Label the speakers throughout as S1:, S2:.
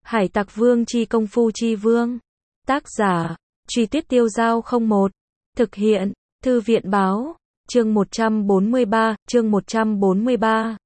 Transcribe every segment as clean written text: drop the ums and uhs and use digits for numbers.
S1: Hải Tặc Vương chi công phu chi vương. Tác giả, Truy Tuyết Tiêu Giao 01. Thực hiện, Thư viện báo, chương 143, chương 143.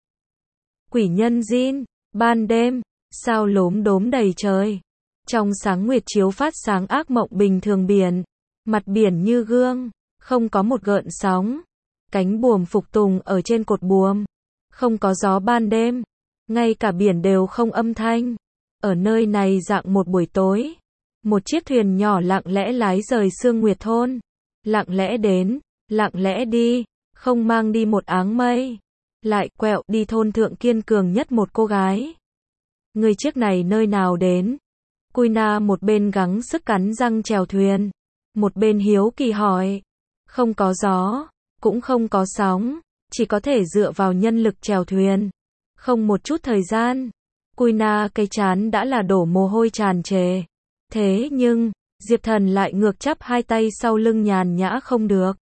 S1: Quỷ nhân Jin, ban đêm, sao lốm đốm đầy trời. Trong sáng nguyệt chiếu phát sáng ác mộng bình thường biển. Mặt biển như gương, không có một gợn sóng. Cánh buồm phục tùng ở trên cột buồm. Không có gió ban đêm. Ngay cả biển đều không âm thanh. Ở nơi này dạng một buổi tối. Một chiếc thuyền nhỏ lặng lẽ lái rời Sương Nguyệt thôn. Lặng lẽ đến, lặng lẽ đi, không mang đi một áng mây. Lại quẹo đi thôn thượng kiên cường nhất một cô gái. Người chiếc này nơi nào đến? Kuina một bên gắng sức cắn răng chèo thuyền. Một bên hiếu kỳ hỏi. Không có gió, cũng không có sóng, chỉ có thể dựa vào nhân lực chèo thuyền. Không một chút thời gian. Kuina cái chán đã là đổ mồ hôi tràn trề. Thế nhưng, Diệp Thần lại ngược chắp hai tay sau lưng nhàn nhã không được.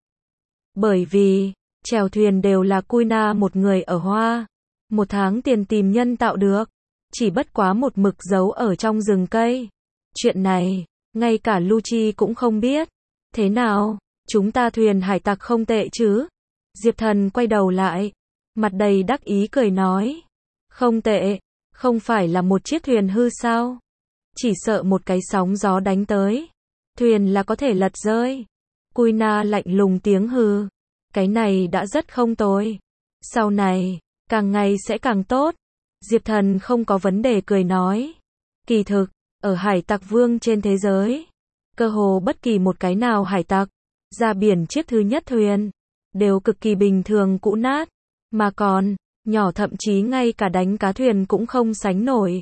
S1: Bởi vì, chèo thuyền đều là Kuina một người ở Hoa. Một tháng tiền tìm nhân tạo được. Chỉ bất quá một mực giấu ở trong rừng cây. Chuyện này, ngay cả Lucci cũng không biết. Thế nào, chúng ta thuyền hải tặc không tệ chứ? Diệp Thần quay đầu lại. Mặt đầy đắc ý cười nói. Không tệ, không phải là một chiếc thuyền hư sao? Chỉ sợ một cái sóng gió đánh tới. Thuyền là có thể lật rơi. Kuina lạnh lùng tiếng hừ. Cái này đã rất không tồi. Sau này, càng ngày sẽ càng tốt. Diệp Thần không có vấn đề cười nói. Kỳ thực, ở Hải Tặc Vương trên thế giới, cơ hồ bất kỳ một cái nào hải tặc, ra biển chiếc thứ nhất thuyền, đều cực kỳ bình thường cũ nát. Mà còn, nhỏ thậm chí ngay cả đánh cá thuyền cũng không sánh nổi.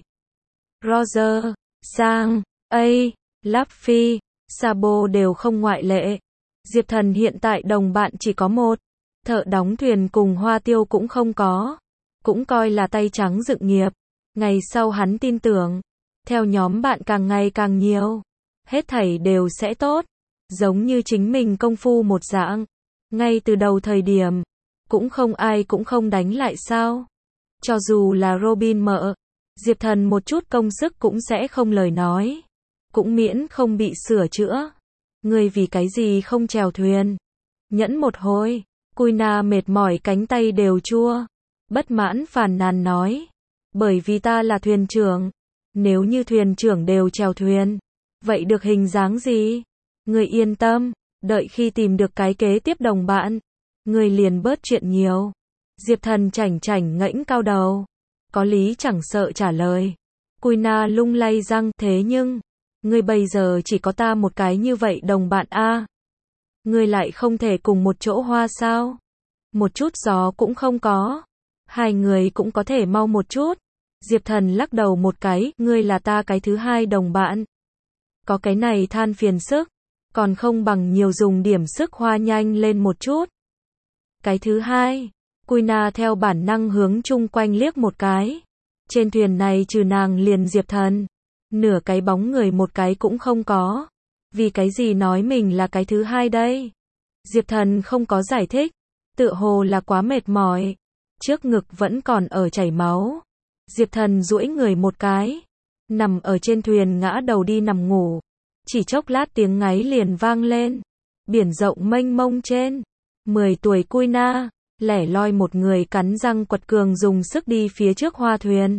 S1: Roger, Sang, A, Luffy, Sabo đều không ngoại lệ. Diệp Thần hiện tại đồng bạn chỉ có một. Thợ đóng thuyền cùng Hoa Tiêu cũng không có. Cũng coi là tay trắng dựng nghiệp. Ngày sau hắn tin tưởng, theo nhóm bạn càng ngày càng nhiều, hết thảy đều sẽ tốt. Giống như chính mình công phu một dạng. Ngay từ đầu thời điểm, cũng không ai cũng không đánh lại sao. Cho dù là Robin mợ, Diệp Thần một chút công sức cũng sẽ không lời nói. Cũng miễn không bị sửa chữa. Ngươi vì cái gì không chèo thuyền? Nhẫn một hồi, Kuina mệt mỏi cánh tay đều chua. Bất mãn phàn nàn nói. Bởi vì ta là thuyền trưởng. Nếu như thuyền trưởng đều chèo thuyền, vậy được hình dáng gì? Ngươi yên tâm, đợi khi tìm được cái kế tiếp đồng bạn, ngươi liền bớt chuyện nhiều. Diệp Thần chảnh chảnh ngẩng cao đầu. Có lý chẳng sợ trả lời. Kuina lung lay răng. Thế nhưng, ngươi bây giờ chỉ có ta một cái như vậy đồng bạn a. Ngươi lại không thể cùng một chỗ Hoa sao? Một chút gió cũng không có. Hai người cũng có thể mau một chút. Diệp Thần lắc đầu một cái. Ngươi là ta cái thứ hai đồng bạn. Có cái này than phiền sức. Còn không bằng nhiều dùng điểm sức Hoa nhanh lên một chút. Cái thứ hai. Kuina theo bản năng hướng chung quanh liếc một cái. Trên thuyền này trừ nàng liền Diệp Thần. Nửa cái bóng người một cái cũng không có. Vì cái gì nói mình là cái thứ hai đây? Diệp Thần không có giải thích. Tựa hồ là quá mệt mỏi. Trước ngực vẫn còn ở chảy máu. Diệp Thần duỗi người một cái. Nằm ở trên thuyền ngã đầu đi nằm ngủ. Chỉ chốc lát tiếng ngáy liền vang lên. Biển rộng mênh mông trên. 10 tuổi Kuina, lẻ loi một người cắn răng quật cường dùng sức đi phía trước Hoa thuyền.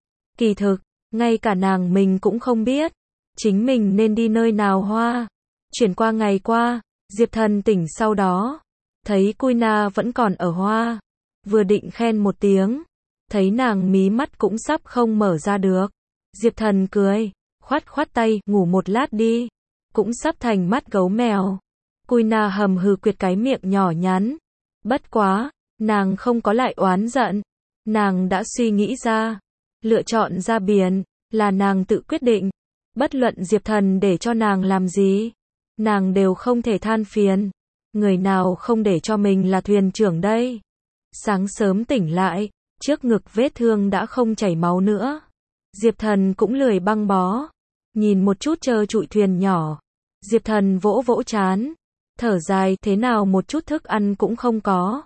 S1: Kỳ thực, ngay cả nàng mình cũng không biết. Chính mình nên đi nơi nào Hoa. Chuyển qua ngày qua, Diệp Thần tỉnh sau đó. Thấy Kuina vẫn còn ở Hoa. Vừa định khen một tiếng. Thấy nàng mí mắt cũng sắp không mở ra được. Diệp Thần cười, khoát khoát tay, ngủ một lát đi. Cũng sắp thành mắt gấu mèo. Kuina hầm hừ quyệt cái miệng nhỏ nhắn. Bất quá, nàng không có lại oán giận. Nàng đã suy nghĩ ra. Lựa chọn ra biển, là nàng tự quyết định. Bất luận Diệp Thần để cho nàng làm gì, nàng đều không thể than phiền. Người nào không để cho mình là thuyền trưởng đây? Sáng sớm tỉnh lại, trước ngực vết thương đã không chảy máu nữa. Diệp Thần cũng lười băng bó. Nhìn một chút trơ trụi thuyền nhỏ. Diệp Thần vỗ vỗ trán. Thở dài, thế nào một chút thức ăn cũng không có.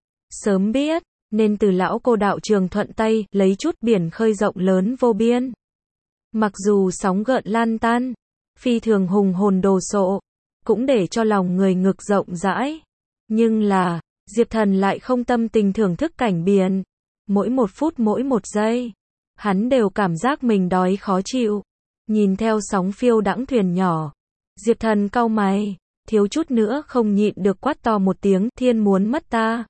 S1: Sớm biết, nên từ lão cô đạo trường thuận tay, lấy chút biển khơi rộng lớn vô biên. Mặc dù sóng gợn lan tan, phi thường hùng hồn đồ sộ, cũng để cho lòng người ngực rộng rãi. Nhưng là, Diệp Thần lại không tâm tình thưởng thức cảnh biển. Mỗi một phút mỗi một giây, hắn đều cảm giác mình đói khó chịu. Nhìn theo sóng phiêu đãng thuyền nhỏ, Diệp Thần cau mày, thiếu chút nữa không nhịn được quát to một tiếng, thiên muốn mất ta.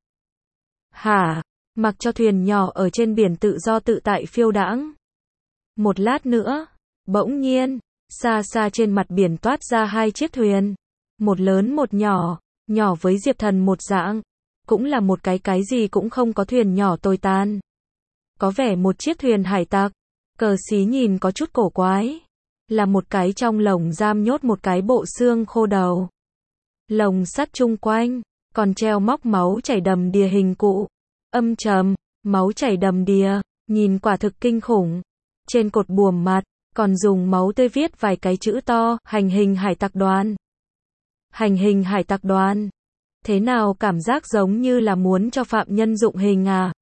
S1: Hả? Mặc cho thuyền nhỏ ở trên biển tự do tự tại phiêu đãng. Một lát nữa, bỗng nhiên, xa xa trên mặt biển toát ra hai chiếc thuyền. Một lớn một nhỏ, nhỏ với Diệp Thần một dạng. Cũng là một cái gì cũng không có thuyền nhỏ tồi tàn. Có vẻ một chiếc thuyền hải tặc, cờ xí nhìn có chút cổ quái. Là một cái trong lồng giam nhốt một cái bộ xương khô đầu. Lồng sắt chung quanh, còn treo móc máu chảy đầm đìa hình cụ. Âm trầm, máu chảy đầm đìa, nhìn quả thực kinh khủng. Trên cột buồm mặt, còn dùng máu tươi viết vài cái chữ to, hành hình hải tặc đoàn. Hành hình hải tặc đoàn. Thế nào cảm giác giống như là muốn cho phạm nhân dụng hình à?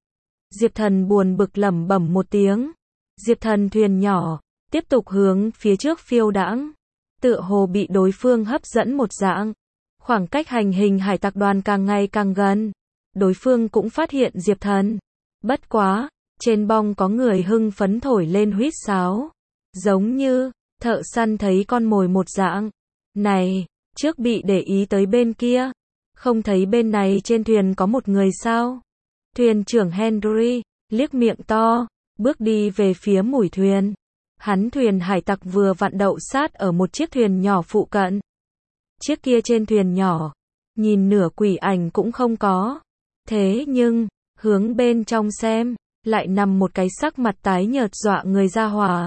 S1: Diệp Thần buồn bực lẩm bẩm một tiếng. Diệp Thần thuyền nhỏ, tiếp tục hướng phía trước phiêu đãng. Tựa hồ bị đối phương hấp dẫn một dạng. Khoảng cách hành hình hải tặc đoàn càng ngày càng gần. Đối phương cũng phát hiện Diệp Thần. Bất quá, trên bong có người hưng phấn thổi lên huýt sáo. Giống như, thợ săn thấy con mồi một dạng. Này, trước bị để ý tới bên kia. Không thấy bên này trên thuyền có một người sao? Thuyền trưởng Henry, liếc miệng to, bước đi về phía mũi thuyền. Hắn thuyền hải tặc vừa vặn đậu sát ở một chiếc thuyền nhỏ phụ cận. Chiếc kia trên thuyền nhỏ, nhìn nửa quỷ ảnh cũng không có. Thế nhưng, hướng bên trong xem, lại nằm một cái sắc mặt tái nhợt dọa người ra hỏa.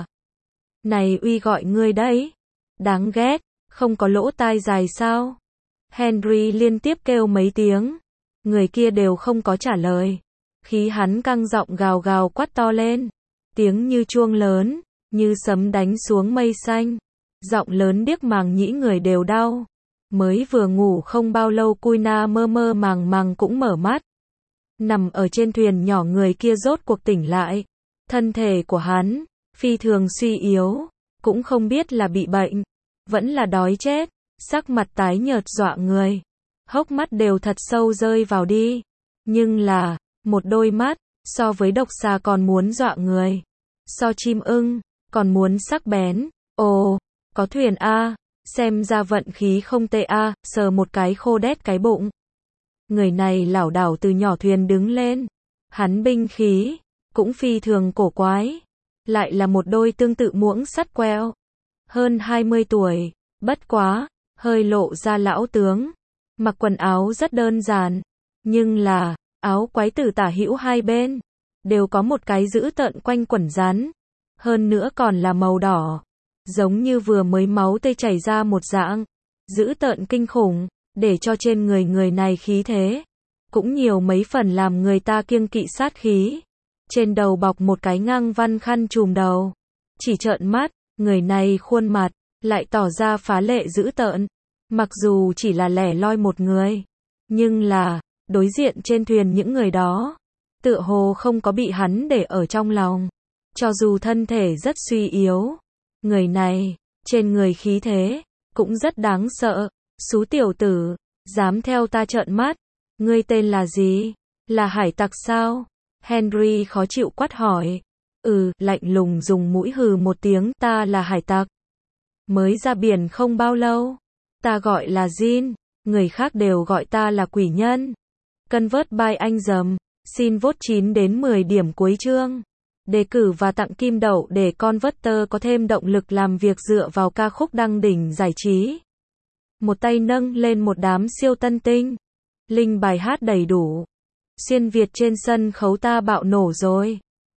S1: Này uy gọi ngươi đấy. Đáng ghét, không có lỗ tai dài sao? Henry liên tiếp kêu mấy tiếng. Người kia đều không có trả lời. Khí hắn căng giọng gào gào quát to lên. Tiếng như chuông lớn, như sấm đánh xuống mây xanh. Giọng lớn điếc màng nhĩ người đều đau. Mới vừa ngủ không bao lâu Kuina mơ mơ màng màng cũng mở mắt. Nằm ở trên thuyền nhỏ người kia rốt cuộc tỉnh lại. Thân thể của hắn, phi thường suy yếu. Cũng không biết là bị bệnh, vẫn là đói chết. Sắc mặt tái nhợt dọa người. Hốc mắt đều thật sâu rơi vào đi. Nhưng là, một đôi mắt, so với độc xà còn muốn dọa người. So chim ưng, còn muốn sắc bén. Ồ, có thuyền a, xem ra vận khí không tệ a, sờ một cái khô đét cái bụng. Người này lảo đảo từ nhỏ thuyền đứng lên. Hắn binh khí, cũng phi thường cổ quái. Lại là một đôi tương tự muỗng sắt queo. Hơn 20 tuổi, bất quá, hơi lộ ra lão tướng. Mặc quần áo rất đơn giản. Nhưng là, áo quái tử tả hữu hai bên. Đều có một cái dữ tợn quanh quẩn rắn. Hơn nữa còn là màu đỏ. Giống như vừa mới máu tươi chảy ra một dạng. Dữ tợn kinh khủng. Để cho trên người này khí thế. Cũng nhiều mấy phần làm người ta kiêng kỵ sát khí. Trên đầu bọc một cái ngang văn khăn trùm đầu. Chỉ trợn mắt, người này khuôn mặt, lại tỏ ra phá lệ dữ tợn. Mặc dù chỉ là lẻ loi một người. Nhưng là, đối diện trên thuyền những người đó. Tựa hồ không có bị hắn để ở trong lòng. Cho dù thân thể rất suy yếu. Người này, trên người khí thế, cũng rất đáng sợ. Xú tiểu tử, dám theo ta trợn mắt. Ngươi tên là gì? Là hải tặc sao? Henry khó chịu quát hỏi. Lạnh lùng dùng mũi hừ một tiếng, ta là hải tặc. Mới ra biển không bao lâu. Ta gọi là Jin, người khác đều gọi ta là quỷ nhân. Convert by anh dầm, xin vote 9 đến 10 điểm cuối chương. Đề cử và tặng kim đậu để Converter có thêm động lực làm việc dựa vào ca khúc đăng đỉnh giải trí. Một tay nâng lên một đám siêu tân tinh. Link bài hát đầy đủ. Xuyên Việt trên sân khấu ta bạo nổ rồi.